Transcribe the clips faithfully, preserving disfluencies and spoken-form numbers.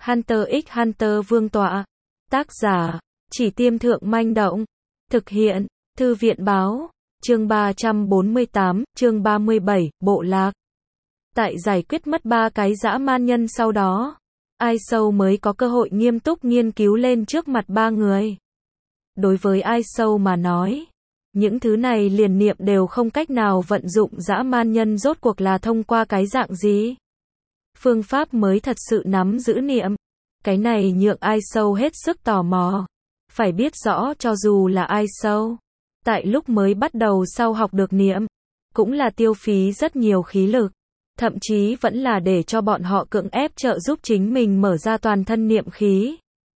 Hunter x Hunter Vương tọa. Tác giả, Chỉ Tiêm Thượng Manh Động. Thực hiện, Thư viện báo. Chương ba trăm bốn mươi tám, chương ba mươi bảy, Bộ Lạc. Tại giải quyết mất ba cái dã man nhân sau đó, Ai Sâu mới có cơ hội nghiêm túc nghiên cứu lên trước mặt ba người. Đối với Ai Sâu mà nói, những thứ này liền niệm đều không cách nào vận dụng dã man nhân rốt cuộc là thông qua cái dạng gì. Phương pháp mới thật sự nắm giữ niệm. Cái này nhượng Ai Sâu hết sức tò mò. Phải biết rõ cho dù là Ai Sâu, tại lúc mới bắt đầu sau học được niệm, cũng là tiêu phí rất nhiều khí lực. Thậm chí vẫn là để cho bọn họ cưỡng ép trợ giúp chính mình mở ra toàn thân niệm khí.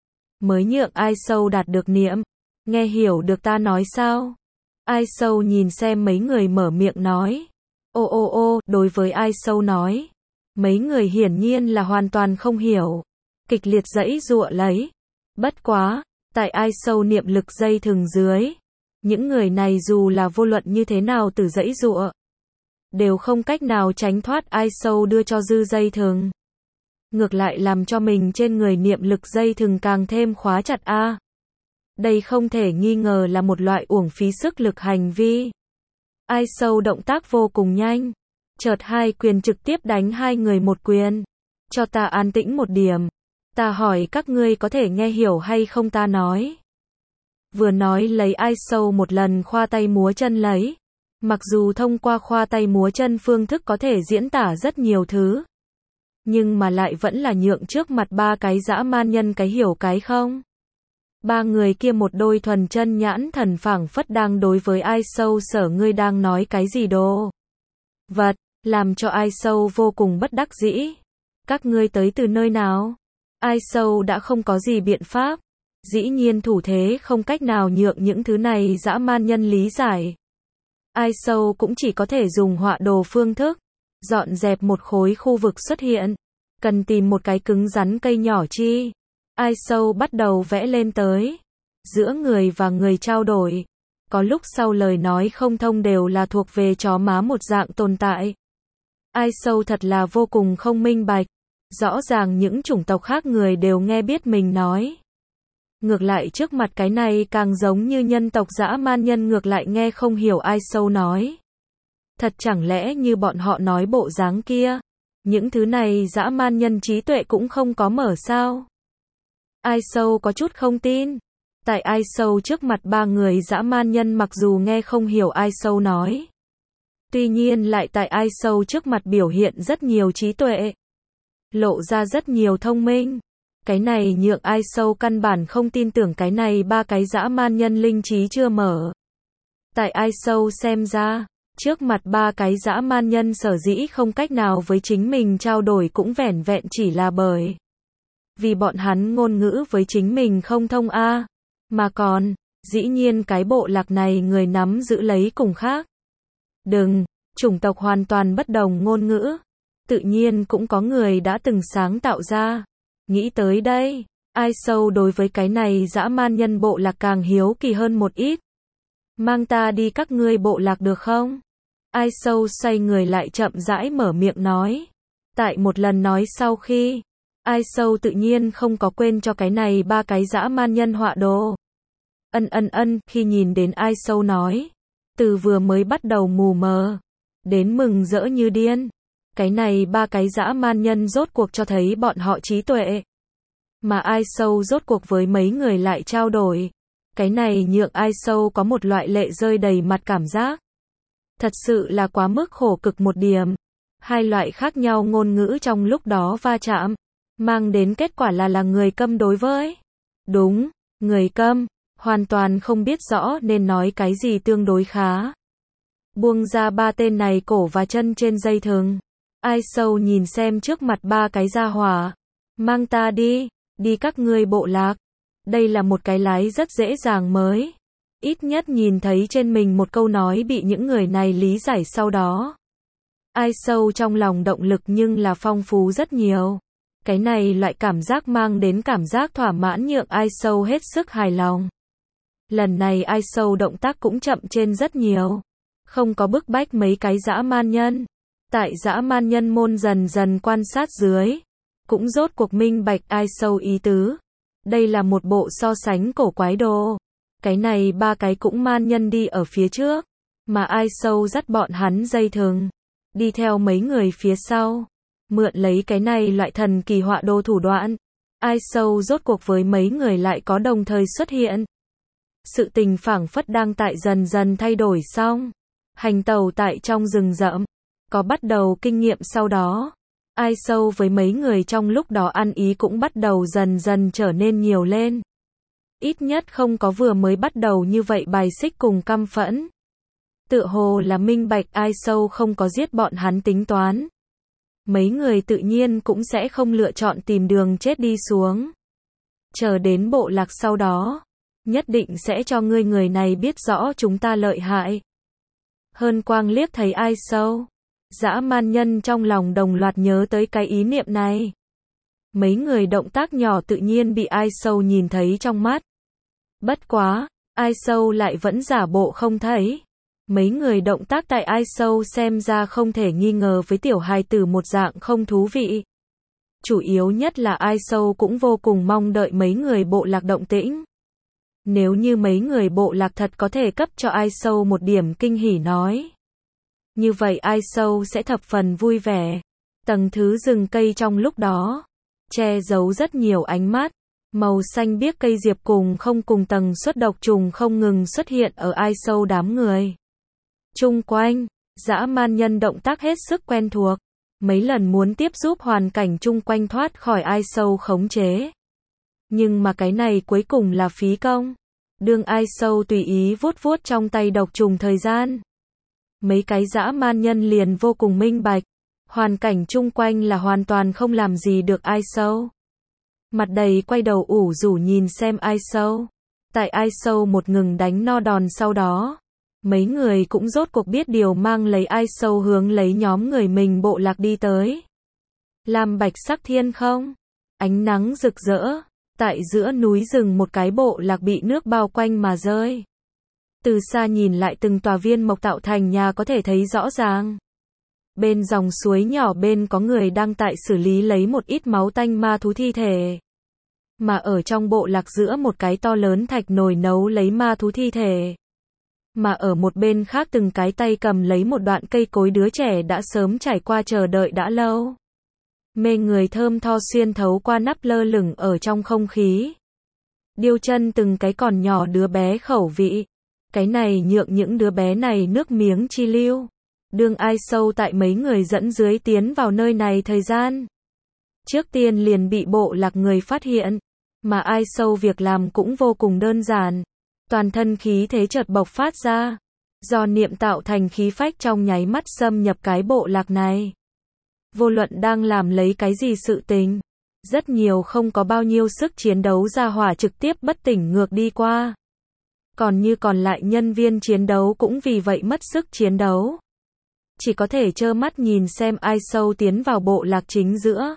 Mới nhượng Ai Sâu đạt được niệm. Nghe hiểu được ta nói sao? Ai Sâu nhìn xem mấy người mở miệng nói. Ô ô ô, đối với Ai Sâu nói. Mấy người hiển nhiên là hoàn toàn không hiểu. Kịch liệt giãy giụa lấy. Bất quá, tại Ai Sâu niệm lực dây thừng dưới. Những người này dù là vô luận như thế nào từ giãy giụa, đều không cách nào tránh thoát Ai Sâu đưa cho dư dây thừng. Ngược lại làm cho mình trên người niệm lực dây thừng càng thêm khóa chặt a. À. Đây không thể nghi ngờ là một loại uổng phí sức lực hành vi. Ai Sâu động tác vô cùng nhanh. Chợt hai quyền trực tiếp đánh hai người một quyền. Cho ta an tĩnh một điểm. Ta hỏi các ngươi có thể nghe hiểu hay không ta nói. Vừa nói lấy Ai Sâu một lần khoa tay múa chân lấy. Mặc dù thông qua khoa tay múa chân phương thức có thể diễn tả rất nhiều thứ. Nhưng mà lại vẫn là nhượng trước mặt ba cái dã man nhân cái hiểu cái không. Ba người kia một đôi thuần chân nhãn thần phảng phất đang đối với Ai Sâu sở ngươi đang nói cái gì đồ vật, làm cho Ai Sâu vô cùng bất đắc dĩ. Các ngươi tới từ nơi nào? Ai Sâu đã không có gì biện pháp. Dĩ nhiên thủ thế không cách nào nhượng những thứ này dã man nhân lý giải. Ai Sâu cũng chỉ có thể dùng họa đồ phương thức, dọn dẹp một khối khu vực xuất hiện. Cần tìm một cái cứng rắn cây nhỏ chi. Ai Sâu bắt đầu vẽ lên tới. Giữa người và người trao đổi. Có lúc sau lời nói không thông đều là thuộc về chó má một dạng tồn tại. Ai Sâu thật là vô cùng không minh bạch. Rõ ràng những chủng tộc khác người đều nghe biết mình nói. Ngược lại trước mặt cái này càng giống như nhân tộc dã man nhân ngược lại nghe không hiểu Ai Sâu nói. Thật chẳng lẽ như bọn họ nói bộ dáng kia. Những thứ này dã man nhân trí tuệ cũng không có mở sao. Ai Sâu có chút không tin. Tại Ai Sâu trước mặt ba người dã man nhân mặc dù nghe không hiểu Ai Sâu nói. Tuy nhiên lại tại Ai Sâu trước mặt biểu hiện rất nhiều trí tuệ. Lộ ra rất nhiều thông minh. Cái này nhượng Ai Sâu căn bản không tin tưởng cái này ba cái dã man nhân linh trí chưa mở. Tại Ai Sâu xem ra, trước mặt ba cái dã man nhân sở dĩ không cách nào với chính mình trao đổi cũng vẻn vẹn chỉ là bởi vì bọn hắn ngôn ngữ với chính mình không thông a, à. Mà còn, dĩ nhiên cái bộ lạc này người nắm giữ lấy cùng khác. Đừng, chủng tộc hoàn toàn bất đồng ngôn ngữ. Tự nhiên cũng có người đã từng sáng tạo ra. Nghĩ tới đây, Ai Sâu đối với cái này dã man nhân bộ lạc càng hiếu kỳ hơn một ít. Mang ta đi các ngươi bộ lạc được không? Ai Sâu xoay người lại chậm rãi mở miệng nói. Tại một lần nói sau khi, Ai Sâu tự nhiên không có quên cho cái này ba cái dã man nhân họa đồ. Ân ân ân, khi nhìn đến Ai Sâu nói, từ vừa mới bắt đầu mù mờ, đến mừng rỡ như điên. Cái này ba cái dã man nhân rốt cuộc cho thấy bọn họ trí tuệ. Mà Ai Sâu rốt cuộc với mấy người lại trao đổi. Cái này nhượng Ai Sâu có một loại lệ rơi đầy mặt cảm giác. Thật sự là quá mức khổ cực một điểm. Hai loại khác nhau ngôn ngữ trong lúc đó va chạm. Mang đến kết quả là là người câm đối với. Đúng, người câm. Hoàn toàn không biết rõ nên nói cái gì tương đối khá. Buông ra ba tên này cổ và chân trên dây thừng. Ai Sâu nhìn xem trước mặt ba cái gia hỏa. Mang ta đi, đi các ngươi bộ lạc. Đây là một cái lái rất dễ dàng mới. Ít nhất nhìn thấy trên mình một câu nói bị những người này lý giải sau đó. Ai Sâu trong lòng động lực nhưng là phong phú rất nhiều. Cái này loại cảm giác mang đến cảm giác thỏa mãn nhượng Ai Sâu hết sức hài lòng. Lần này Ai Sâu động tác cũng chậm trên rất nhiều. Không có bức bách mấy cái dã man nhân. Tại dã man nhân môn dần dần quan sát dưới, cũng rốt cuộc minh bạch ai sâu ý tứ. Đây là một bộ so sánh cổ quái đồ. Cái này ba cái cũng man nhân đi ở phía trước, mà ai sâu dắt bọn hắn dây thừng, đi theo mấy người phía sau, mượn lấy cái này loại thần kỳ họa đồ thủ đoạn. Ai sâu rốt cuộc với mấy người lại có đồng thời xuất hiện. Sự tình phảng phất đang tại dần dần thay đổi xong. Hành tàu tại trong rừng rậm, có bắt đầu kinh nghiệm sau đó. Ai sâu với mấy người trong lúc đó ăn ý cũng bắt đầu dần dần trở nên nhiều lên. Ít nhất không có vừa mới bắt đầu như vậy bài xích cùng căm phẫn. Tựa hồ là minh bạch ai sâu không có giết bọn hắn tính toán. Mấy người tự nhiên cũng sẽ không lựa chọn tìm đường chết đi xuống. Chờ đến bộ lạc sau đó, nhất định sẽ cho ngươi người này biết rõ chúng ta lợi hại. Hơn Quang liếc thấy ai sâu. Dã man nhân trong lòng đồng loạt nhớ tới cái ý niệm này. Mấy người động tác nhỏ tự nhiên bị ai sâu nhìn thấy trong mắt. Bất quá, ai sâu lại vẫn giả bộ không thấy. Mấy người động tác tại ai sâu xem ra không thể nghi ngờ với tiểu hài tử một dạng không thú vị. Chủ yếu nhất là ai sâu cũng vô cùng mong đợi mấy người bộ lạc động tĩnh. Nếu như mấy người bộ lạc thật có thể cấp cho ai sâu một điểm kinh hỉ nói. Như vậy ai sâu sẽ thập phần vui vẻ. Tầng thứ rừng cây trong lúc đó, che giấu rất nhiều ánh mắt. Màu xanh biếc cây diệp cùng không cùng tầng suất độc trùng không ngừng xuất hiện ở ai sâu đám người. Chung quanh, dã man nhân động tác hết sức quen thuộc. Mấy lần muốn tiếp giúp hoàn cảnh chung quanh thoát khỏi ai sâu khống chế. Nhưng mà cái này cuối cùng là phí công. Đương ai sâu tùy ý vuốt vuốt trong tay độc trùng thời gian. Mấy cái dã man nhân liền vô cùng minh bạch. Hoàn cảnh chung quanh là hoàn toàn không làm gì được ai sâu. Mặt đầy quay đầu ủ rũ nhìn xem ai sâu. Tại ai sâu một ngừng đánh no đòn sau đó. Mấy người cũng rốt cuộc biết điều mang lấy ai sâu hướng lấy nhóm người mình bộ lạc đi tới. Làm bạch sắc thiên không. Ánh nắng rực rỡ. Tại giữa núi rừng một cái bộ lạc bị nước bao quanh mà rơi. Từ xa nhìn lại từng tòa viên mộc tạo thành nhà có thể thấy rõ ràng. Bên dòng suối nhỏ bên có người đang tại xử lý lấy một ít máu tanh ma thú thi thể. Mà ở trong bộ lạc giữa một cái to lớn thạch nồi nấu lấy ma thú thi thể. Mà ở một bên khác từng cái tay cầm lấy một đoạn cây cối đứa trẻ đã sớm trải qua chờ đợi đã lâu. Mê người thơm tho xuyên thấu qua nắp lơ lửng ở trong không khí. Điêu chân từng cái còn nhỏ đứa bé khẩu vị. Cái này nhượng những đứa bé này nước miếng chi lưu. Đương ai sâu tại mấy người dẫn dưới tiến vào nơi này thời gian. Trước tiên liền bị bộ lạc người phát hiện. Mà ai sâu việc làm cũng vô cùng đơn giản. Toàn thân khí thế chợt bộc phát ra. Do niệm tạo thành khí phách trong nháy mắt xâm nhập cái bộ lạc này. Vô luận đang làm lấy cái gì sự tình. Rất nhiều không có bao nhiêu sức chiến đấu ra hỏa trực tiếp bất tỉnh ngược đi qua. Còn như còn lại nhân viên chiến đấu cũng vì vậy mất sức chiến đấu. Chỉ có thể trơ mắt nhìn xem ai sâu tiến vào bộ lạc chính giữa.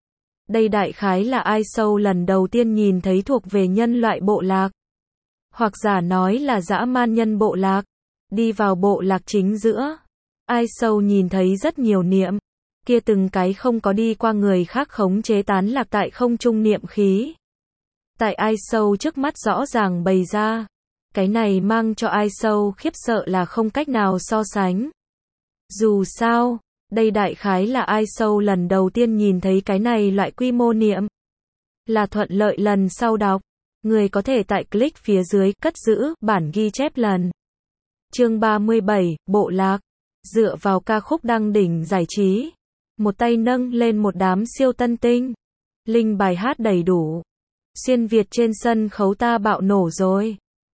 Đây đại khái là ai sâu lần đầu tiên nhìn thấy thuộc về nhân loại bộ lạc. Hoặc giả nói là dã man nhân bộ lạc. Đi vào bộ lạc chính giữa. Ai sâu nhìn thấy rất nhiều niệm. Kia từng cái không có đi qua người khác khống chế tán lạc tại không trung niệm khí. Tại ai sâu trước mắt rõ ràng bày ra. Cái này mang cho ai sâu khiếp sợ là không cách nào so sánh. Dù sao, đây đại khái là ai sâu lần đầu tiên nhìn thấy cái này loại quy mô niệm. Là thuận lợi lần sau đọc. Người có thể tại click phía dưới cất giữ bản ghi chép lần. Chương ba mươi bảy, Bộ lạc. Dựa vào ca khúc đăng đỉnh giải trí. Một tay nâng lên một đám siêu tân tinh. Linh bài hát đầy đủ. Xuyên Việt trên sân khấu ta bạo nổ rồi.